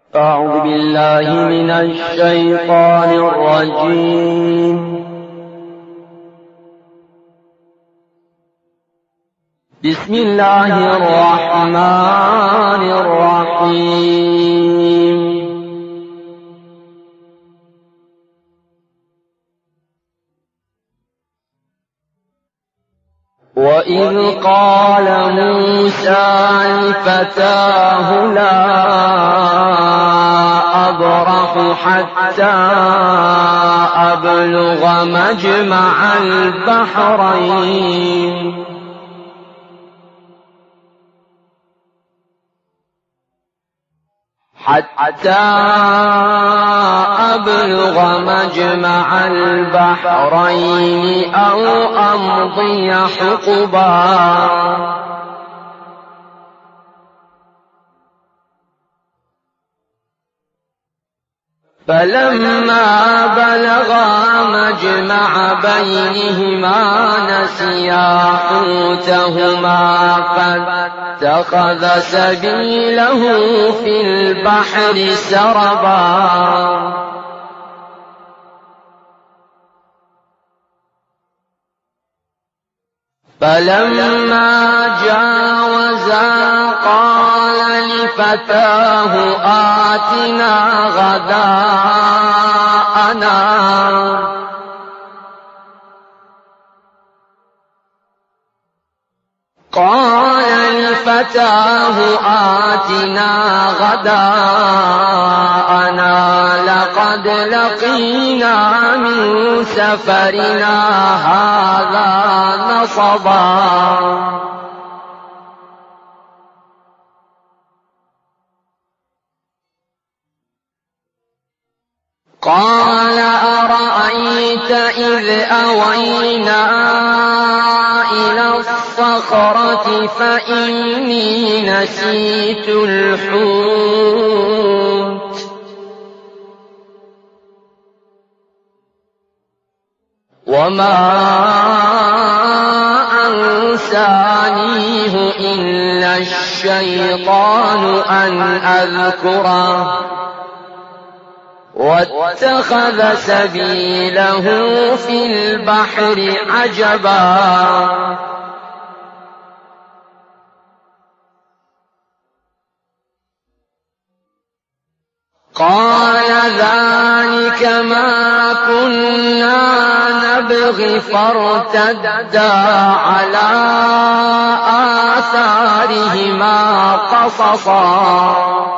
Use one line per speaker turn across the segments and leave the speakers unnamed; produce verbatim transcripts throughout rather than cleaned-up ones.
أعوذ بالله من الشيطان الرجيم. بسم الله الرحمن الرحيم. وإذ قال موسى لفتاه لا أبرح حتى أبلغ مجمع البحرين حتى أبلغ مجمع البحرين أو أمضي حقبا فلما بلغا مجمع بينهما نسيا حوتهما فاتخذ سبيله في البحر سربا فلما جاوزا قال لفتاه آتنا غداءنا قال لفتاه آتنا غداءنا لقد لقينا من سفرنا هذا نصبا قال أرأيت إذ أوينا إلى الصخرة فإني نسيت الحوت وما أنسانيه إلا الشيطان أن أذكره واتخذ سبيله في البحر عجبا قال ذلك ما كنا نبغي فارتدا على آثارهما قصصا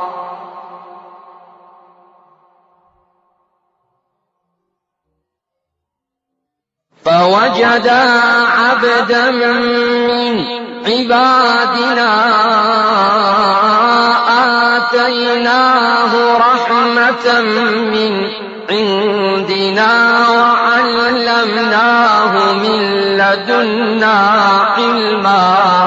فوجدا عبدا من عبادنا آتيناه رحمة من عندنا وعلمناه من لدنا علما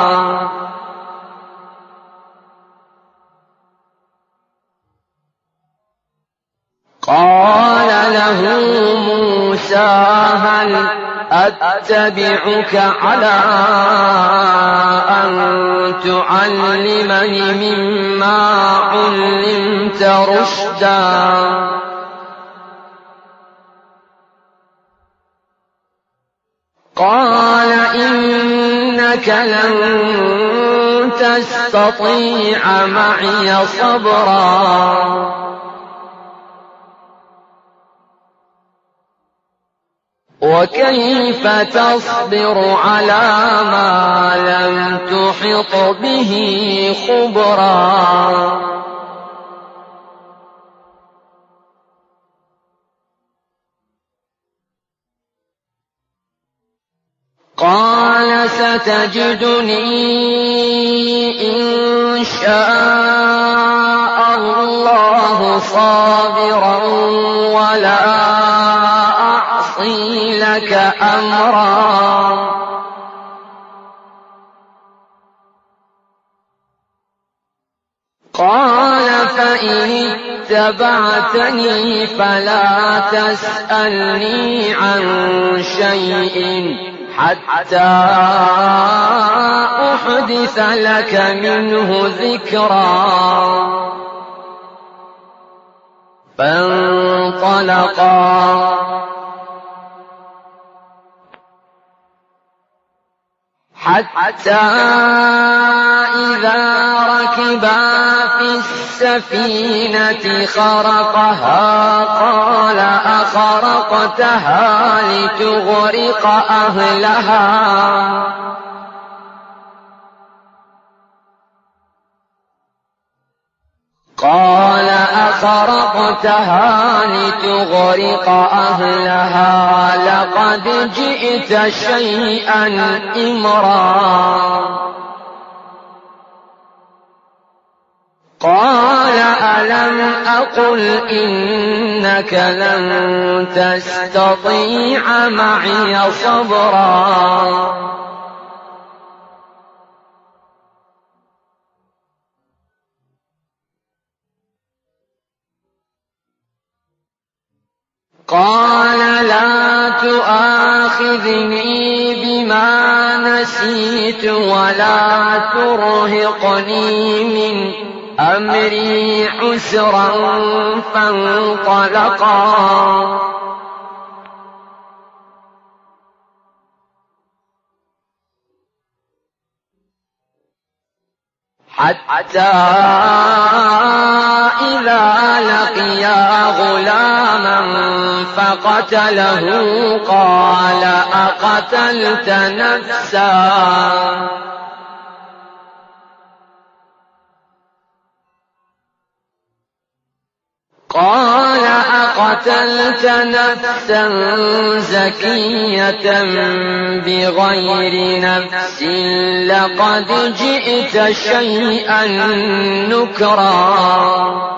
قال له موسى هل أتبعك على أن تعلمني مما علمت رشدا قال إنك لن تستطيع معي صبرا وكيف تصبر على ما لم تحط به خبرا قال ستجدني إن شاء الله صابرا ولا لك أمرا قال فإن اتبعتني فلا تسألني عن شيء حتى أحدث لك منه ذكرا فانطلقا حتى إذا ركبا في السفينة خرقها قال أخرقتها لتغرق أهلها قال أخرقتها لتغرق أهلها لقد جئت شيئا إمرا قال ألم أقل إنك لن تستطيع معي صبرا قال لا تؤاخذني بما نسيت ولا ترهقني من أمري عسرا فانطلقا حتى إذا لقيا غلاما فقتله قال أقتلت نفسا قال أقتلت نفسا زكية بغير نفس لقد جئت شيئا نكرا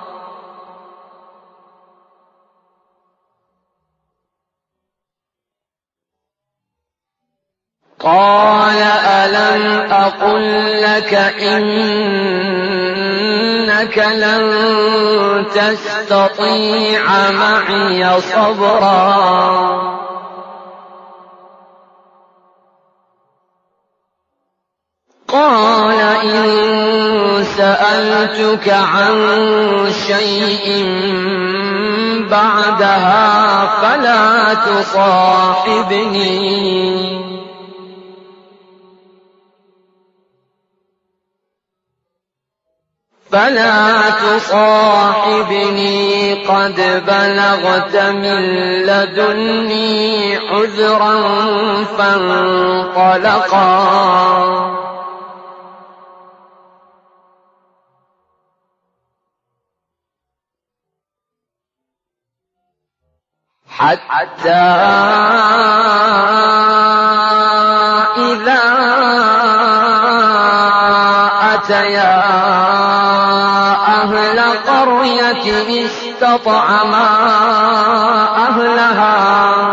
قال ألم أقل لك إنك لن تستطيع معي صبرا قال إن سألتك عن شيء بعدها فلا تصاحبني فلا تصاحبني قد بلغت من لدني عذرا فانطلقا حتى إذا أتيا أهل قرية استطعما أهلها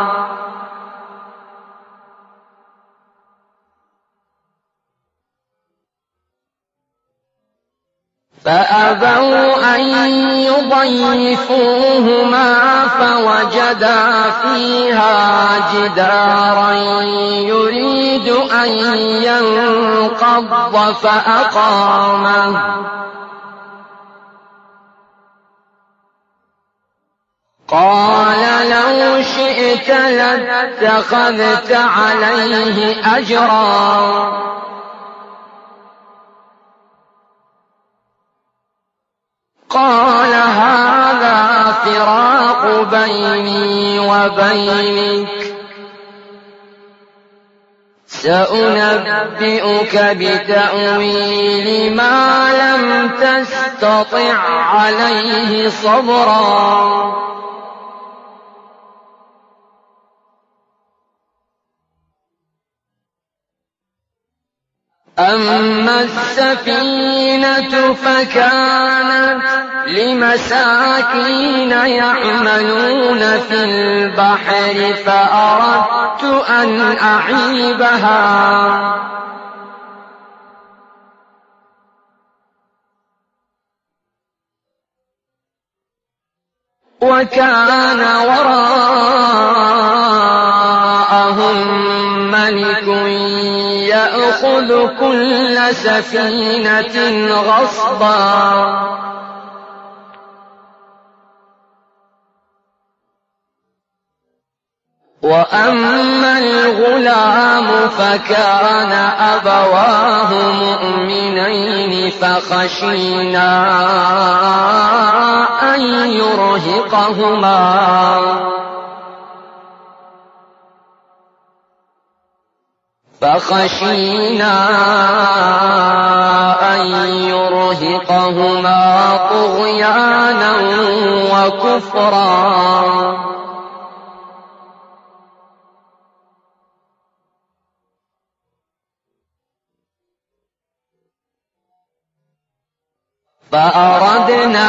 فأبوا أن يضيفوهما فوجدا فيها جدارا يريد أن ينقض فأقامه قال لو شئت لاتخذت عليه أجرا قال هذا فراق بيني وبينك سأنبئك بتأويل ما لم تستطع عليه صبرا أما السفينة فكانت لمساكين يعملون في البحر فأردت أن أعيبها وكان وراءهم ملك يأخذ كل سفينة غصبا وأما الغلام فكان أبواه مؤمنين فخشينا أن يرهقهما فخشينا أن يرهقهما طغيانا وكفرا فأردنا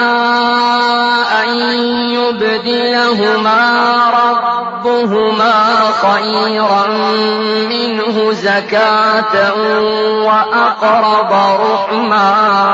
أن يبدلهما ربهما خيرا منه زكاة وأقرب رحما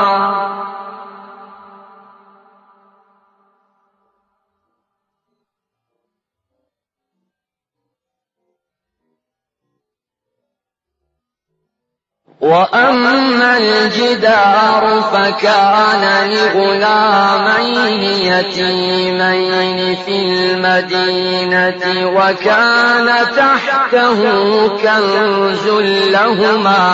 وأما الجدار فكان لغلامين يتيمين في المدينة وكان تحته كنز لهما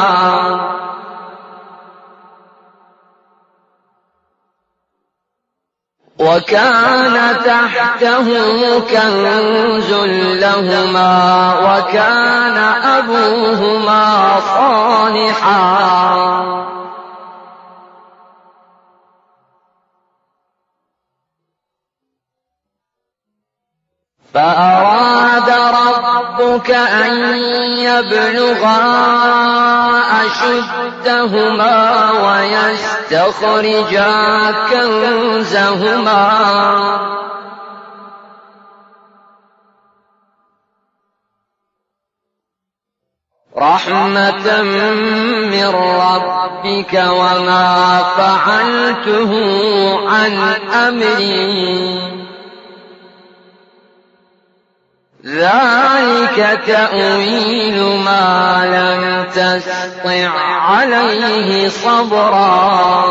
وكان تحته كنز لهما وكان أبوهما صالحا فأراد ربك أن يبلغا أشدهما ويستخرجا كنزهما رحمة من ربك وما فعلته عن أمري ذلك تأويل ما لم تسطع عليه صبرا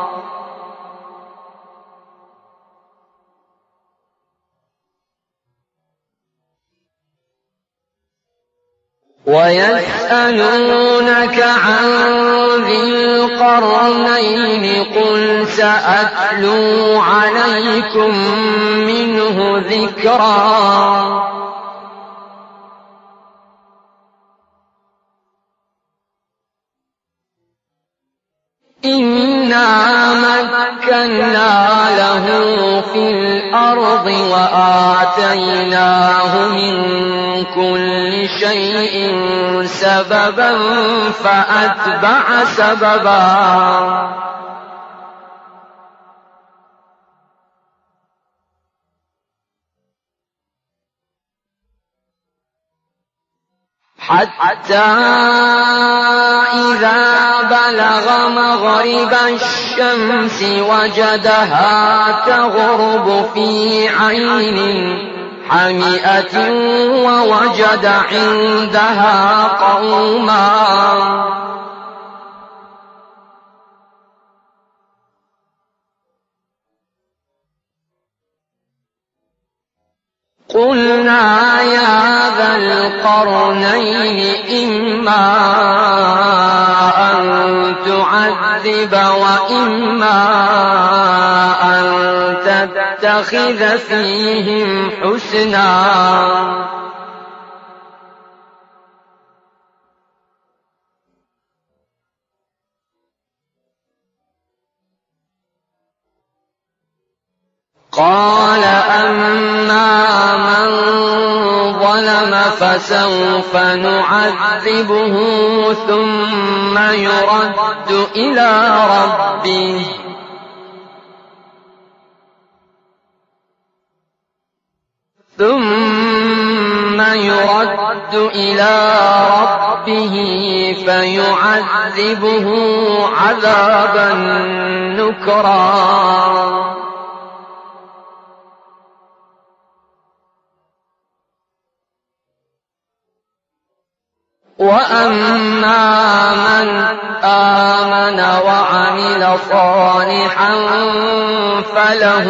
ويسألونك عن ذي القرنين قل سأتلو عليكم منه ذكرا إنا مكنا له في الأرض وآتيناه من كل شيء سببا فأتبع سببا حتى إذا بلغ مغرب الشمس وجدها تغرب في عين حمئة ووجد عندها قوما قلنا يا ذا القرنين إما أن تعذب وإما أن تتخذ فيهم حسنا قال أما من ظلم فسوف نعذبه ثم يرد إلى ربه ثم يرد إلى ربه فيعذبه عذابا نكرا وأما من آمن وعمل صالحا فله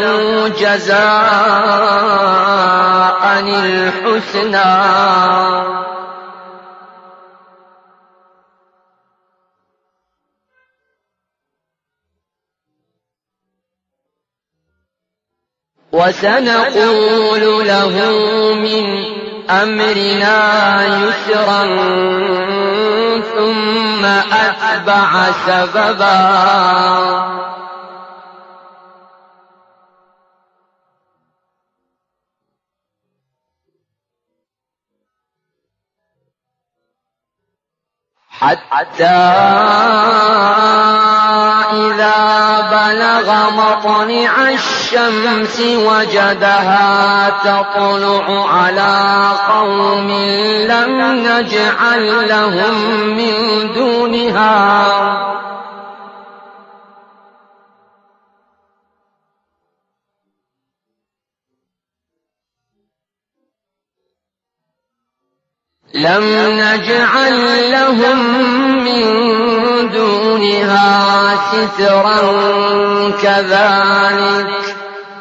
جزاء الحسنى وسنقول له من أمرنا يسرا ثم أتبع سببا حتى إذا بلغ مطلع الشمس وجدها تطلع على قوم لم نجعل لهم من دونها لم نجعل لهم من دونها سترا كذلك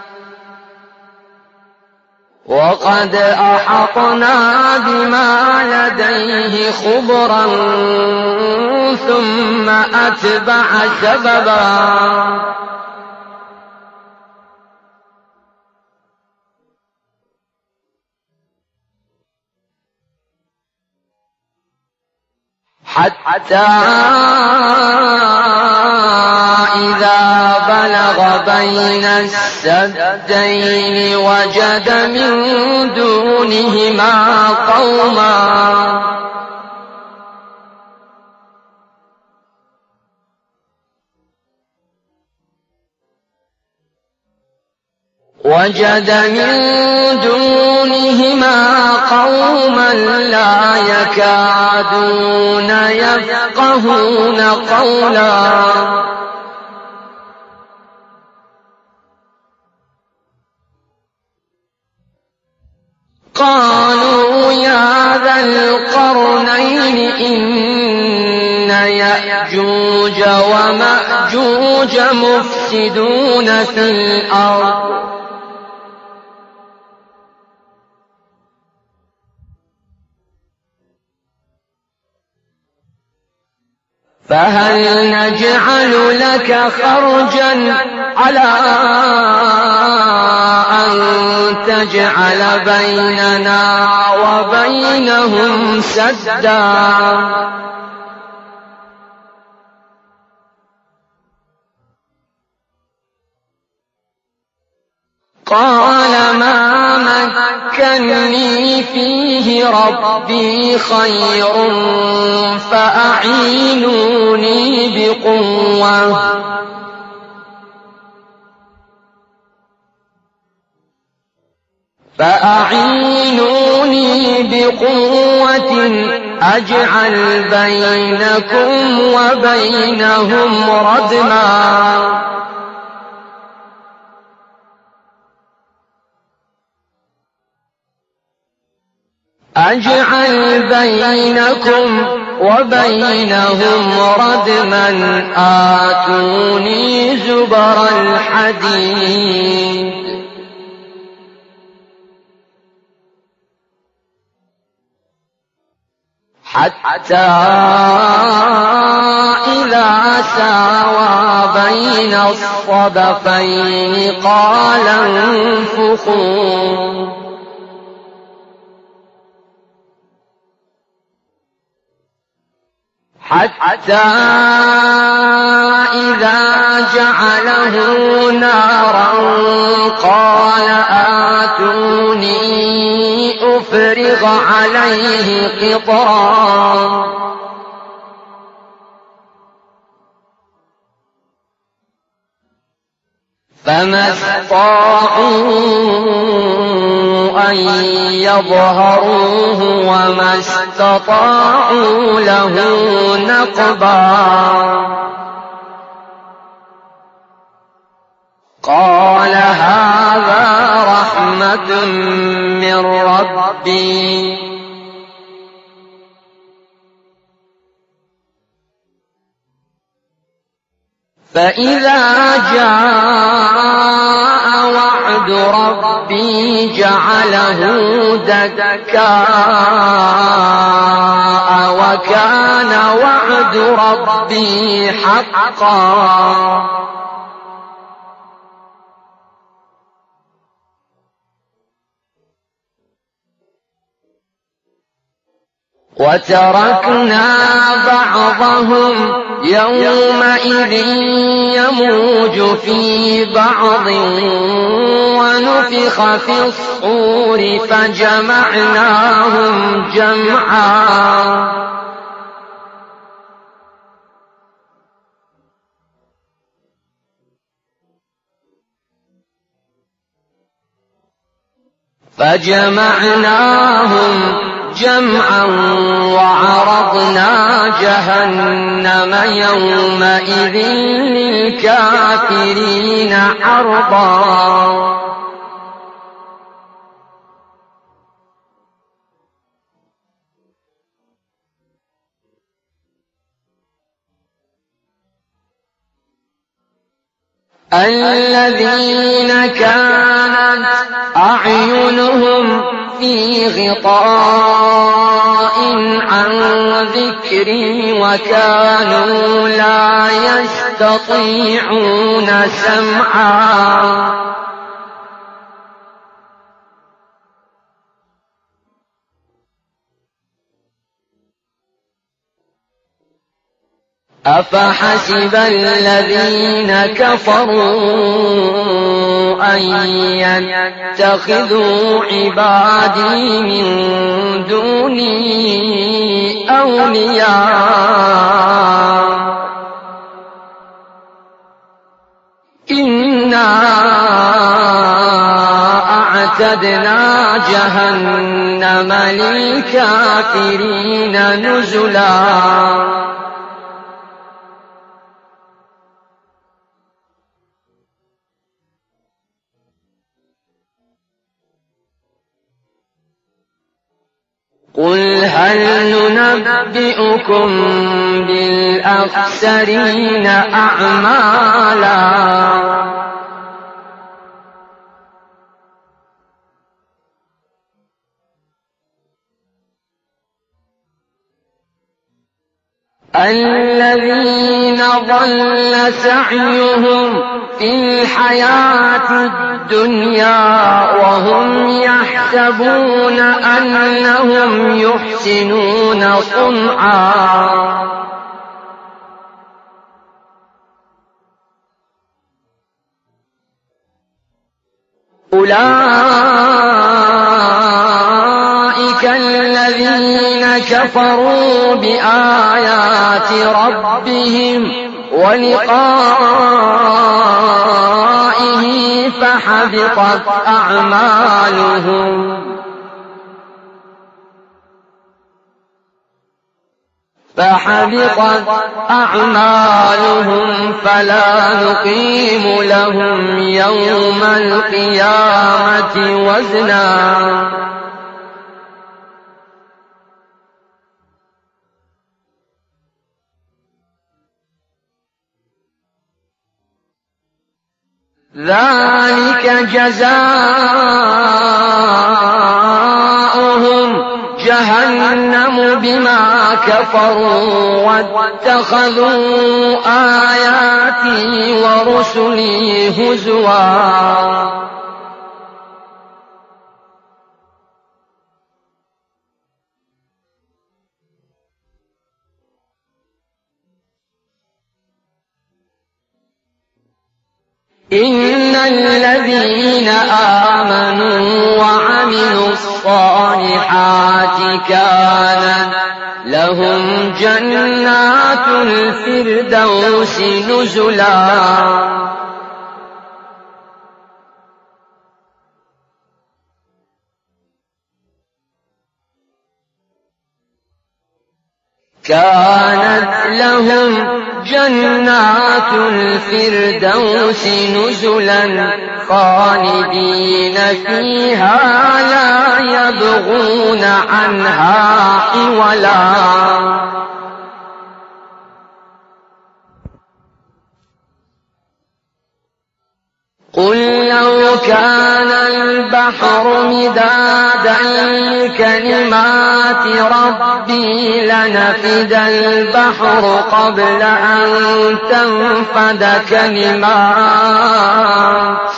وقد أحطنا بما لديه خبرا ثم أتبع سببا حتى إذا بلغ بين السدين وجد من دونهما قوما وجد من دونهما قوما لا يكادون يفقهون قولا قالوا يا ذا القرنين إن يأجوج ومأجوج مفسدون في الأرض فهل نجعل لك خرجا على أن تجعل بيننا وبينهم سدا قال ما مكنني فيه ربي خير فأعينوني بقوة فأعينوني بقوة أجعل بينكم وبينهم ردما أجعل بينكم وبينهم ردما آتوني زبر الحديد حتى إذا ساوى بين الصدفين قال انفخوا حتى إذا جعله نارا قال آتوني أفرغ عليه قطرا فما استطاعوا أن يظهروه وما استطاعوا له نقبا قال هذا رحمة من ربي فإذا جاء جعله دكاء وكان وعد ربي حقا وتركنا بعضهم يومئذ يموج في بعض ونفخ في الصور فجمعناهم جمعا فجمعناهم جمعا وعرضنا جهنم يومئذ للكافرين عرضا الذين كانت أعينهم في غطاء عن ذكري وكانوا لا يستطيعون سمعا أفحسب الذين كفروا أن يتخذوا عبادي من دوني أولياء إنا أعتدنا جهنم للكافرين نزلا قل هل ننبئكم بالأخسرين أعمالا الذين ضل سعيهم في الحياة الدنيا وهم يحسبون أنهم يحسنون صنعا أولئك الذين كفروا بآيات ربهم ولقائه فحبطت أعمالهم فحبطت أعمالهم فلا نقيم لهم يوم القيامة وزنا ذلك جزاؤهم جهنم بما كفروا واتخذوا آياتي ورسلي هزوا إن الذين آمنوا وعملوا الصالحات كانت لهم جنات الفردوس نزلا كانت لهم جنات الفردوس نزلا خالدين فيها لا يبغون عنها حولا قل لو كان البحر مدادا لكلمات ربي لنفد البحر قبل أن تنفد كلمات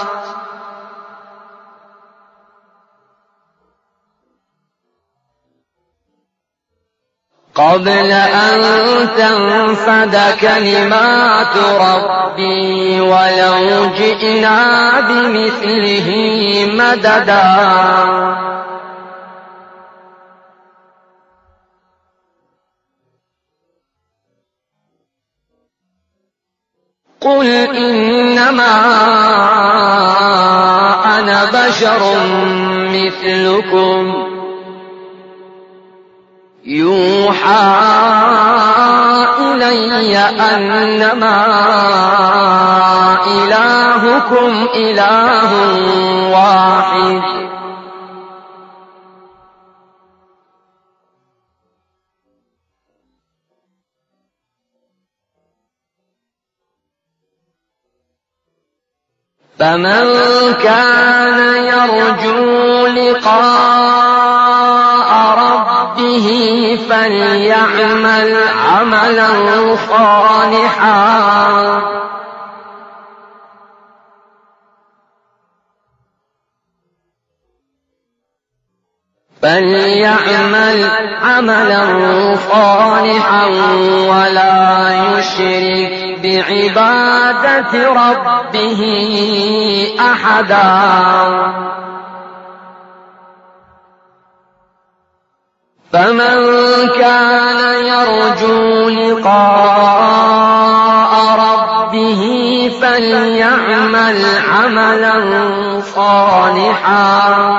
قبل أن تنفد كلمات ربي ولو جئنا بمثله مددا قل إنما أنا بشر مثلكم يوحى إلي أنما إلهكم إله واحد فمن كان يرجو لقاء ربه فليعمل عملا صالحا فليعمل عملا صالحا ولا يشرك بعبادة ربه أحدا فمن كان يرجو لقاء ربه فليعمل عملا صالحا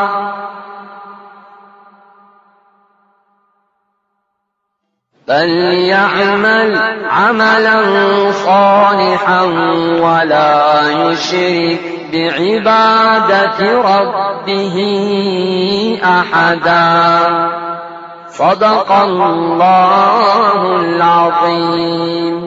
فليعمل عملا صالحا ولا يشرك بعبادة ربه أحدا صدق الله العظيم.